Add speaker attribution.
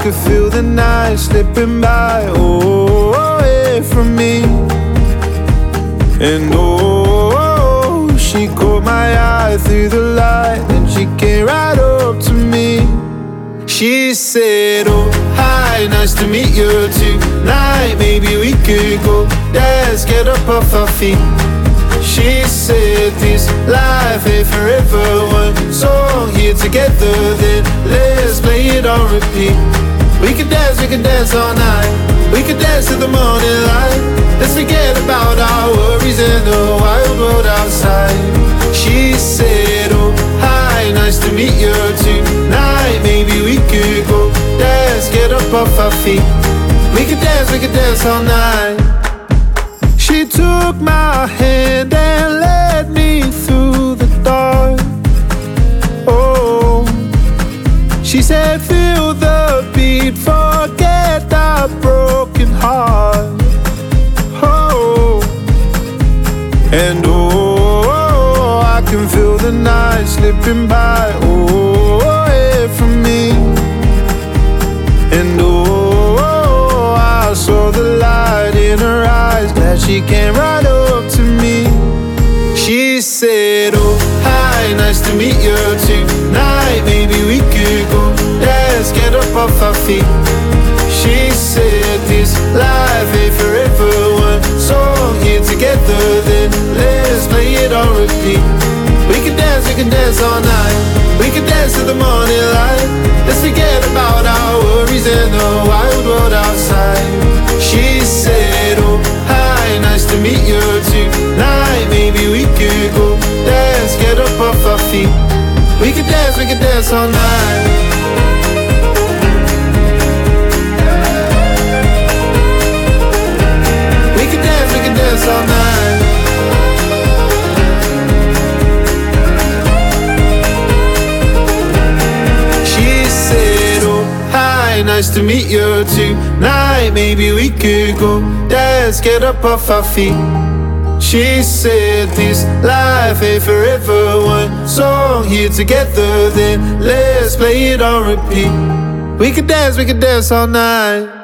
Speaker 1: could feel the night slipping by, oh, away from me. And oh, she caught my eye through the light, and she came right up to me. She said, oh, hi, nice to meet you tonight. Maybe we could go dance, get up off our feet. She said, this life ain't forever. One song here together, then let's play it on repeat. We can dance all night. We can dance till the morning light. Let's forget about our worries and the wild world outside. She said, oh, hi, nice to meet you tonight. Maybe we could go dance, get up off our feet. We can dance all night. She took my hand and led me through the dark. Oh, she said, feel the beat, forget our broken heart. Oh, and oh, I can feel the night slipping by, oh, away from me. And oh, I saw the light in her eyes, glad she came right up to me. She said, oh, hi, nice to meet you tonight. Maybe we could go dance, get up off our feet. She said, this life ain't forever. One song here together, then let's play it on repeat. We can dance all night. We can dance till the morning light. Let's forget about our worries and the wild world outside. She said, oh, hi, nice to meet you tonight. Maybe we could go dance, get up off our feet. We can dance all night. We can dance all night. She said, oh, hi, nice to meet you tonight. Maybe we could go dance, get up off our feet. She said, this life ain't forever. One song here together, then let's play it on repeat. We can dance all night.